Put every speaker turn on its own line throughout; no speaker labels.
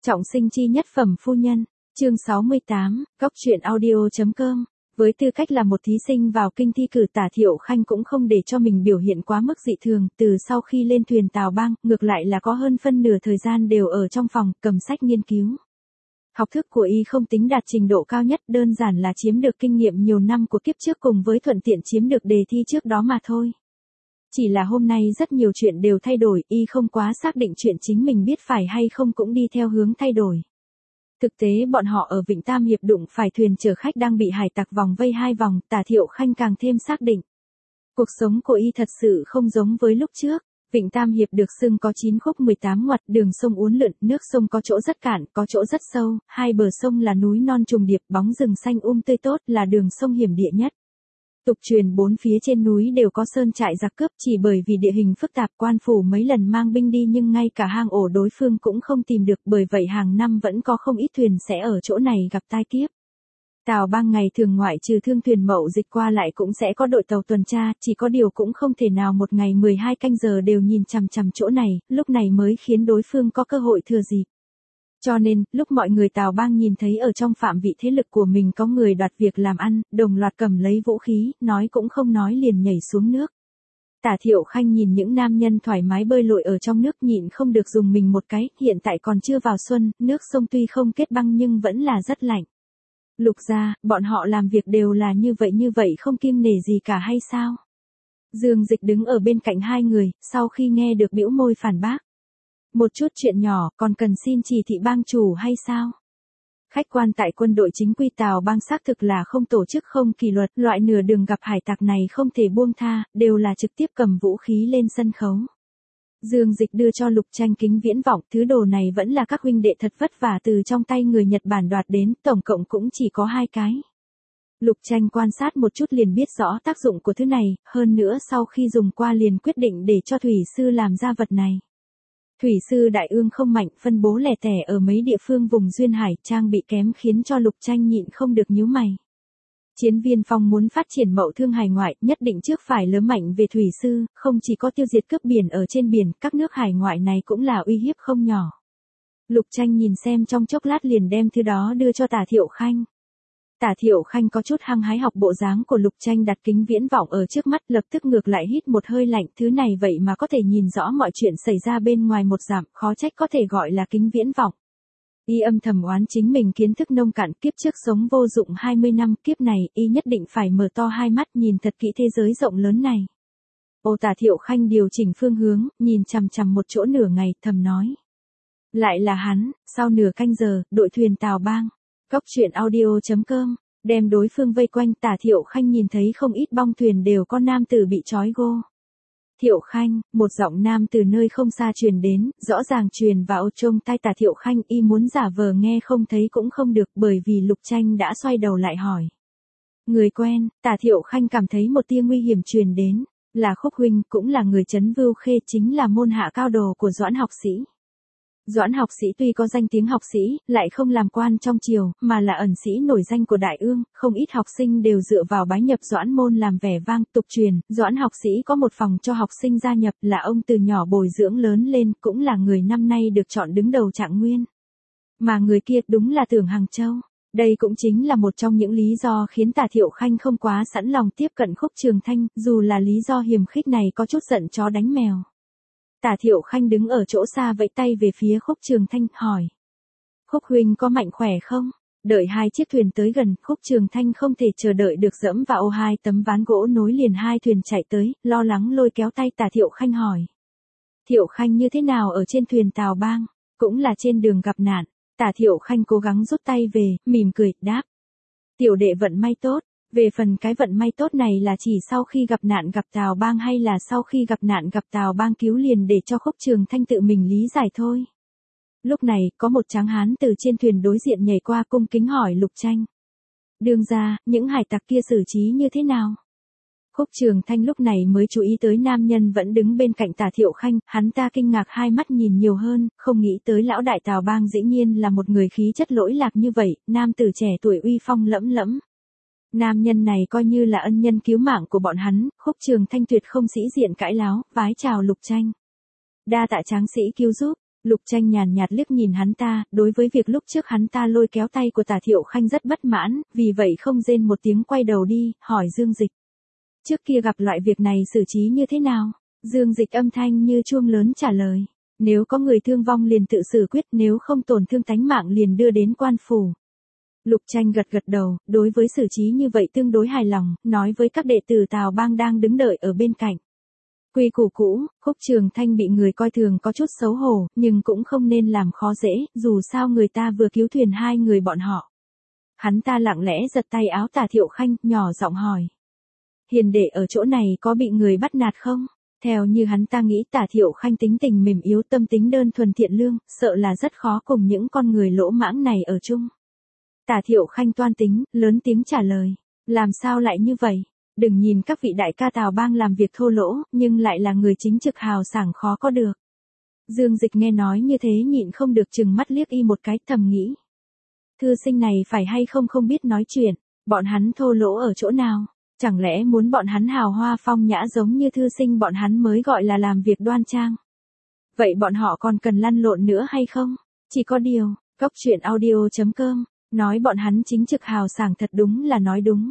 Trọng sinh chi nhất phẩm phu nhân, chương 68, góc truyện audio.com. Với tư cách là một thí sinh vào kinh thi cử, Tả Thiệu Khanh cũng không để cho mình biểu hiện quá mức dị thường, từ sau khi lên thuyền Tào Bang, ngược lại là có hơn phân nửa thời gian đều ở trong phòng, cầm sách nghiên cứu. Học thức của y không tính đạt trình độ cao nhất, đơn giản là chiếm được kinh nghiệm nhiều năm của kiếp trước cùng với thuận tiện chiếm được đề thi trước đó mà thôi. Chỉ là hôm nay rất nhiều chuyện đều thay đổi, y không quá xác định chuyện chính mình biết phải hay không cũng đi theo hướng thay đổi. Thực tế bọn họ ở Vịnh Tam Hiệp đụng phải thuyền chở khách đang bị hải tặc vòng vây 2 vòng, Tả Thiệu Khanh càng thêm xác định. Cuộc sống của y thật sự không giống với lúc trước. Vịnh Tam Hiệp được xưng có 9 khúc 18 ngoặt, đường sông uốn lượn, nước sông có chỗ rất cạn, có chỗ rất sâu, hai bờ sông là núi non trùng điệp, bóng rừng xanh tươi tốt, là đường sông hiểm địa nhất. Tục truyền bốn phía trên núi đều có sơn trại giặc cướp, chỉ bởi vì địa hình phức tạp, quan phủ mấy lần mang binh đi nhưng ngay cả hang ổ đối phương cũng không tìm được, bởi vậy hàng năm vẫn có không ít thuyền sẽ ở chỗ này gặp tai kiếp. Tào Bang ngày thường ngoại trừ thương thuyền mậu dịch qua lại cũng sẽ có đội tàu tuần tra, chỉ có điều cũng không thể nào một ngày 12 canh giờ đều nhìn chằm chằm chỗ này, lúc này mới khiến đối phương có cơ hội thừa dịp. Cho nên, lúc mọi người Tào Bang nhìn thấy ở trong phạm vị thế lực của mình có người đoạt việc làm ăn, đồng loạt cầm lấy vũ khí, nói cũng không nói liền nhảy xuống nước. Tả Thiệu Khanh nhìn những nam nhân thoải mái bơi lội ở trong nước nhịn không được dùng mình một cái, hiện tại còn chưa vào xuân, nước sông tuy không kết băng nhưng vẫn là rất lạnh. Lục gia, bọn họ làm việc đều là như vậy không kiêng nể gì cả hay sao? Dương Dịch đứng ở bên cạnh hai người, sau khi nghe được bĩu môi phản bác. Một chút chuyện nhỏ, còn cần xin chỉ thị bang chủ hay sao? Khách quan tại quân đội chính quy Tào Bang xác thực là không tổ chức không kỷ luật, loại nửa đường gặp hải tặc này không thể buông tha, đều là trực tiếp cầm vũ khí lên sân khấu. Dương Dịch đưa cho Lục Tranh kính viễn vọng, thứ đồ này vẫn là các huynh đệ thật vất vả từ trong tay người Nhật Bản đoạt đến, tổng cộng cũng chỉ có 2 cái. Lục Tranh quan sát một chút liền biết rõ tác dụng của thứ này, hơn nữa sau khi dùng qua liền quyết định để cho thủy sư làm ra vật này. Thủy sư Đại Ương không mạnh, phân bố lẻ tẻ ở mấy địa phương vùng duyên hải, trang bị kém khiến cho Lục Tranh nhịn không được nhíu mày. Chiến viên Phong muốn phát triển mậu thương hải ngoại, nhất định trước phải lớn mạnh về thủy sư, không chỉ có tiêu diệt cướp biển ở trên biển, các nước hải ngoại này cũng là uy hiếp không nhỏ. Lục Tranh nhìn xem trong chốc lát liền đem thứ đó đưa cho Tả Thiệu Khanh. Tả Thiệu Khanh có chút hăng hái học bộ dáng của Lục Tranh, đặt kính viễn vọng ở trước mắt, lập tức ngược lại hít một hơi lạnh, thứ này vậy mà có thể nhìn rõ mọi chuyện xảy ra bên ngoài một dặm, khó trách có thể gọi là kính viễn vọng. Y âm thầm oán chính mình kiến thức nông cạn, kiếp trước sống vô dụng 20 năm, kiếp này y nhất định phải mở to hai mắt nhìn thật kỹ thế giới rộng lớn này. Tả Thiệu Khanh điều chỉnh phương hướng, nhìn chằm chằm một chỗ nửa ngày, thầm nói. Lại là hắn. Sau nửa canh giờ, đội thuyền Tào Bang, góc truyện audio.com, đem đối phương vây quanh. Tả Thiệu Khanh nhìn thấy không ít bong thuyền đều có nam tử bị trói gô. Thiệu Khanh, một giọng nam từ nơi không xa truyền đến, rõ ràng truyền vào trong tai Tả Thiệu Khanh, y muốn giả vờ nghe không thấy cũng không được, bởi vì Lục Tranh đã xoay đầu lại hỏi. Người quen. Tả Thiệu Khanh cảm thấy một tia nguy hiểm truyền đến, là Khúc huynh, cũng là người Trấn Vưu Khê, chính là môn hạ cao đồ của Doãn học sĩ. Doãn học sĩ tuy có danh tiếng học sĩ, lại không làm quan trong triều, mà là ẩn sĩ nổi danh của Đại Ương, không ít học sinh đều dựa vào bái nhập Doãn môn làm vẻ vang. Tục truyền, Doãn học sĩ có một phòng cho học sinh gia nhập, là ông từ nhỏ bồi dưỡng lớn lên, cũng là người năm nay được chọn đứng đầu Trạng Nguyên. Mà người kia đúng là Tưởng Hằng Châu. Đây cũng chính là một trong những lý do khiến Tả Thiệu Khanh không quá sẵn lòng tiếp cận Khúc Trường Thanh, dù là lý do hiềm khích này có chút giận chó đánh mèo. Tả Thiệu Khanh đứng ở chỗ xa vẫy tay về phía Khúc Trường Thanh, hỏi. Khúc huynh có mạnh khỏe không? Đợi hai chiếc thuyền tới gần, Khúc Trường Thanh không thể chờ đợi được dẫm vào hai tấm ván gỗ nối liền hai thuyền chạy tới, lo lắng lôi kéo tay Tả Thiệu Khanh hỏi. Thiệu Khanh như thế nào ở trên thuyền Tào Bang? Cũng là trên đường gặp nạn. Tả Thiệu Khanh cố gắng rút tay về, mỉm cười, đáp. Tiểu đệ vận may tốt. Về phần cái vận may tốt này là chỉ sau khi gặp nạn gặp Tào Bang hay là sau khi gặp nạn gặp Tào Bang cứu liền để cho Khúc Trường Thanh tự mình lý giải thôi. Lúc này, có một tráng hán từ trên thuyền đối diện nhảy qua cung kính hỏi Lục Tranh. Đương ra, những hải tặc kia xử trí như thế nào? Khúc Trường Thanh lúc này mới chú ý tới nam nhân vẫn đứng bên cạnh Tả Thiệu Khanh, hắn ta kinh ngạc hai mắt nhìn nhiều hơn, không nghĩ tới lão đại Tào Bang dĩ nhiên là một người khí chất lỗi lạc như vậy, nam tử trẻ tuổi uy phong lẫm lẫm. Nam nhân này coi như là ân nhân cứu mạng của bọn hắn, Khúc Trường Thanh tuyệt không sĩ diện cãi láo, vái chào Lục Tranh. Đa tạ tráng sĩ cứu giúp. Lục Tranh nhàn nhạt liếc nhìn hắn ta, đối với việc lúc trước hắn ta lôi kéo tay của Tả Thiệu Khanh rất bất mãn, vì vậy không rên một tiếng quay đầu đi, hỏi Dương Dịch. Trước kia gặp loại việc này xử trí như thế nào? Dương Dịch âm thanh như chuông lớn trả lời. Nếu có người thương vong liền tự xử quyết, nếu không tổn thương tánh mạng liền đưa đến quan phủ. Lục Tranh gật gật đầu, đối với xử trí như vậy tương đối hài lòng, nói với các đệ tử Tào Bang đang đứng đợi ở bên cạnh. Quy củ cũ, Khúc Trường Thanh bị người coi thường có chút xấu hổ, nhưng cũng không nên làm khó dễ, dù sao người ta vừa cứu thuyền hai người bọn họ. Hắn ta lặng lẽ giật tay áo Tả Thiệu Khanh, nhỏ giọng hỏi. Hiền đệ ở chỗ này có bị người bắt nạt không? Theo như hắn ta nghĩ Tả Thiệu Khanh tính tình mềm yếu, tâm tính đơn thuần thiện lương, sợ là rất khó cùng những con người lỗ mãng này ở chung. Tả Thiệu Khanh toan tính, lớn tiếng trả lời. Làm sao lại như vậy? Đừng nhìn các vị đại ca Tào Bang làm việc thô lỗ, nhưng lại là người chính trực hào sảng khó có được. Dương Dịch nghe nói như thế nhịn không được chừng mắt liếc y một cái, thầm nghĩ. Thư sinh này phải hay không không biết nói chuyện, bọn hắn thô lỗ ở chỗ nào? Chẳng lẽ muốn bọn hắn hào hoa phong nhã giống như thư sinh bọn hắn mới gọi là làm việc đoan trang? Vậy bọn họ còn cần lăn lộn nữa hay không? Chỉ có điều, coctruyện.audio.com, nói bọn hắn chính trực hào sảng thật đúng là nói đúng.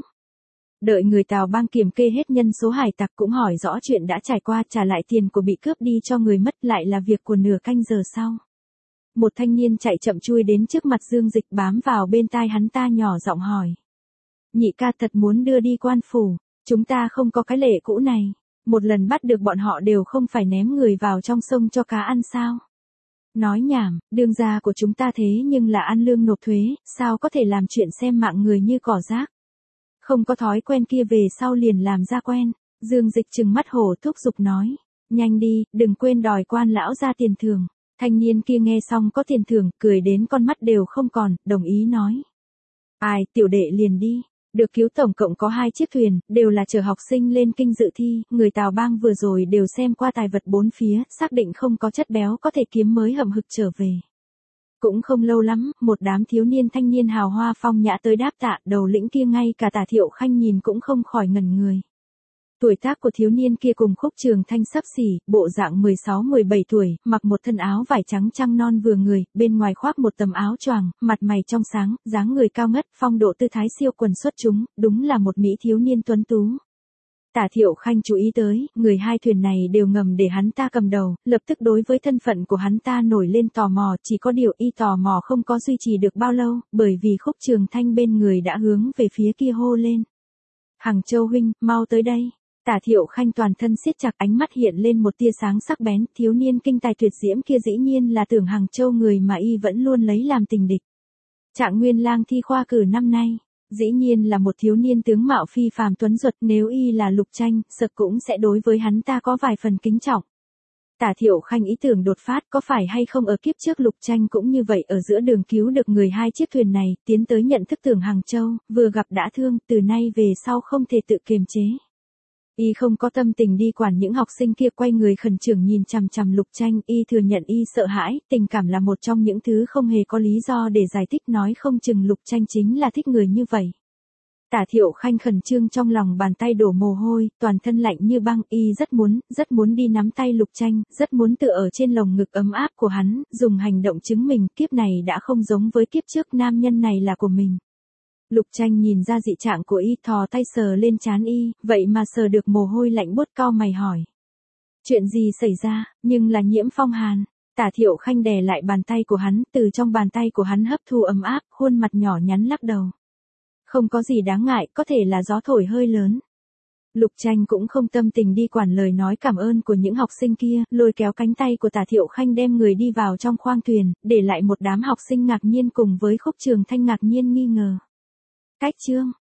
Đợi người Tào Bang kiểm kê hết nhân số hải tặc cũng hỏi rõ chuyện đã trải qua, trả lại tiền của bị cướp đi cho người mất, lại là việc của nửa canh giờ sau. Một thanh niên chạy chậm chui đến trước mặt Dương Dịch, bám vào bên tai hắn ta nhỏ giọng hỏi. Nhị ca thật muốn đưa đi quan phủ, chúng ta không có cái lệ cũ này, một lần bắt được bọn họ đều không phải ném người vào trong sông cho cá ăn sao? Nói nhảm, đương gia của chúng ta thế nhưng là ăn lương nộp thuế, sao có thể làm chuyện xem mạng người như cỏ rác? Không có thói quen kia về sau liền làm ra quen. Dương Dịch trừng mắt hổ thúc giục nói. Nhanh đi, đừng quên đòi quan lão ra tiền thưởng. Thanh niên kia nghe xong có tiền thưởng, cười đến con mắt đều không còn, đồng ý nói. Ai, tiểu đệ liền đi. Được cứu tổng cộng có 2 chiếc thuyền, đều là chở học sinh lên kinh dự thi, người Tào Bang vừa rồi đều xem qua tài vật bốn phía, xác định không có chất béo có thể kiếm mới hậm hực trở về. Cũng không lâu lắm, một đám thiếu niên thanh niên hào hoa phong nhã tới đáp tạ, đầu lĩnh kia ngay cả Tả Thiệu Khanh nhìn cũng không khỏi ngẩn người. Tuổi tác của thiếu niên kia cùng Khúc Trường Thanh xấp xỉ, bộ dạng 16-17 tuổi, mặc một thân áo vải trắng trăng non vừa người, bên ngoài khoác một tấm áo choàng, mặt mày trong sáng, dáng người cao ngất, phong độ tư thái siêu quần xuất chúng, đúng là một mỹ thiếu niên tuấn tú. Tả Thiệu Khanh chú ý tới, người hai thuyền này đều ngầm để hắn ta cầm đầu, lập tức đối với thân phận của hắn ta nổi lên tò mò, chỉ có điều y tò mò không có duy trì được bao lâu, bởi vì Khúc Trường Thanh bên người đã hướng về phía kia hô lên. Hằng Châu huynh, mau tới đây. Tả Thiệu Khanh toàn thân siết chặt, ánh mắt hiện lên một tia sáng sắc bén, thiếu niên kinh tài tuyệt diễm kia dĩ nhiên là Tưởng Hằng Châu, người mà y vẫn luôn lấy làm tình địch. Trạng Nguyên Lang thi khoa cử năm nay, dĩ nhiên là một thiếu niên tướng mạo phi phàm tuấn duật, nếu y là Lục Tranh, sực cũng sẽ đối với hắn ta có vài phần kính trọng. Tả Thiệu Khanh ý tưởng đột phát, có phải hay không ở kiếp trước Lục Tranh cũng như vậy, ở giữa đường cứu được người 2 chiếc thuyền này, tiến tới nhận thức Tưởng Hằng Châu, vừa gặp đã thương, từ nay về sau không thể tự kiềm chế. Y không có tâm tình đi quản những học sinh kia, quay người khẩn trương nhìn chằm chằm Lục Tranh, y thừa nhận y sợ hãi, tình cảm là một trong những thứ không hề có lý do để giải thích, nói không chừng Lục Tranh chính là thích người như vậy. Tả Thiệu Khanh khẩn trương trong lòng bàn tay đổ mồ hôi, toàn thân lạnh như băng, y rất muốn đi nắm tay Lục Tranh, rất muốn tựa ở trên lồng ngực ấm áp của hắn, dùng hành động chứng minh kiếp này đã không giống với kiếp trước, nam nhân này là của mình. Lục Tranh nhìn ra dị trạng của y, thò tay sờ lên trán y, vậy mà sờ được mồ hôi lạnh buốt, cau mày hỏi. Chuyện gì xảy ra, nhưng là nhiễm phong hàn. Tả Thiệu Khanh đè lại bàn tay của hắn, từ trong bàn tay của hắn hấp thu ấm áp, khuôn mặt nhỏ nhắn lắc đầu. Không có gì đáng ngại, có thể là gió thổi hơi lớn. Lục Tranh cũng không tâm tình đi quản lời nói cảm ơn của những học sinh kia, lôi kéo cánh tay của Tả Thiệu Khanh đem người đi vào trong khoang thuyền, để lại một đám học sinh ngạc nhiên cùng với Khúc Trường Thanh ngạc nhiên nghi ngờ. Cách chương